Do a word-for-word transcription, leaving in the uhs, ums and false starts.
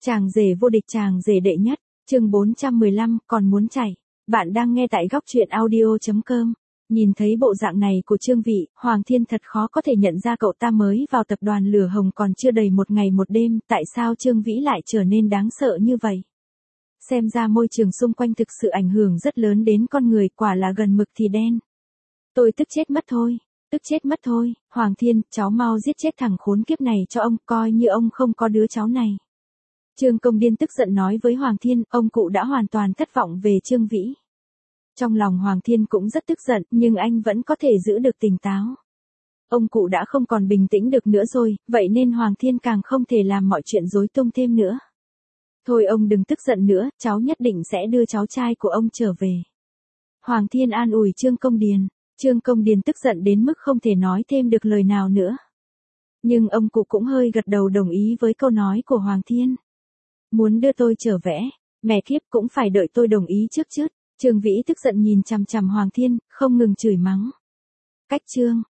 Chàng rể vô địch, chàng rể đệ nhất, chương bốn trăm mười lăm, còn muốn chạy. Bạn đang nghe tại góc truyện audio chấm com. Nhìn thấy bộ dạng này của Trương Vị, Hoàng Thiên thật khó có thể nhận ra cậu ta mới vào tập đoàn Lửa Hồng còn chưa đầy một ngày một đêm, tại sao Trương Vĩ lại trở nên đáng sợ như vậy. Xem ra môi trường xung quanh thực sự ảnh hưởng rất lớn đến con người, quả là gần mực thì đen. Tôi tức chết mất thôi, tức chết mất thôi, Hoàng Thiên, cháu mau giết chết thằng khốn kiếp này cho ông, coi như ông không có đứa cháu này. Trương Công Điên tức giận nói với Hoàng Thiên, ông cụ đã hoàn toàn thất vọng về Trương Vĩ. Trong lòng Hoàng Thiên cũng rất tức giận, nhưng anh vẫn có thể giữ được tỉnh táo. Ông cụ đã không còn bình tĩnh được nữa rồi, vậy nên Hoàng Thiên càng không thể làm mọi chuyện rối tung thêm nữa. Thôi ông đừng tức giận nữa, cháu nhất định sẽ đưa cháu trai của ông trở về. Hoàng Thiên an ủi Trương Công Điền. Trương Công Điền tức giận đến mức không thể nói thêm được lời nào nữa. Nhưng ông cụ cũng hơi gật đầu đồng ý với câu nói của Hoàng Thiên. Muốn đưa tôi trở về, mẹ kiếp cũng phải đợi tôi đồng ý trước chứ. Trương Vĩ tức giận nhìn chằm chằm Hoàng Thiên, không ngừng chửi mắng. Cách Trương,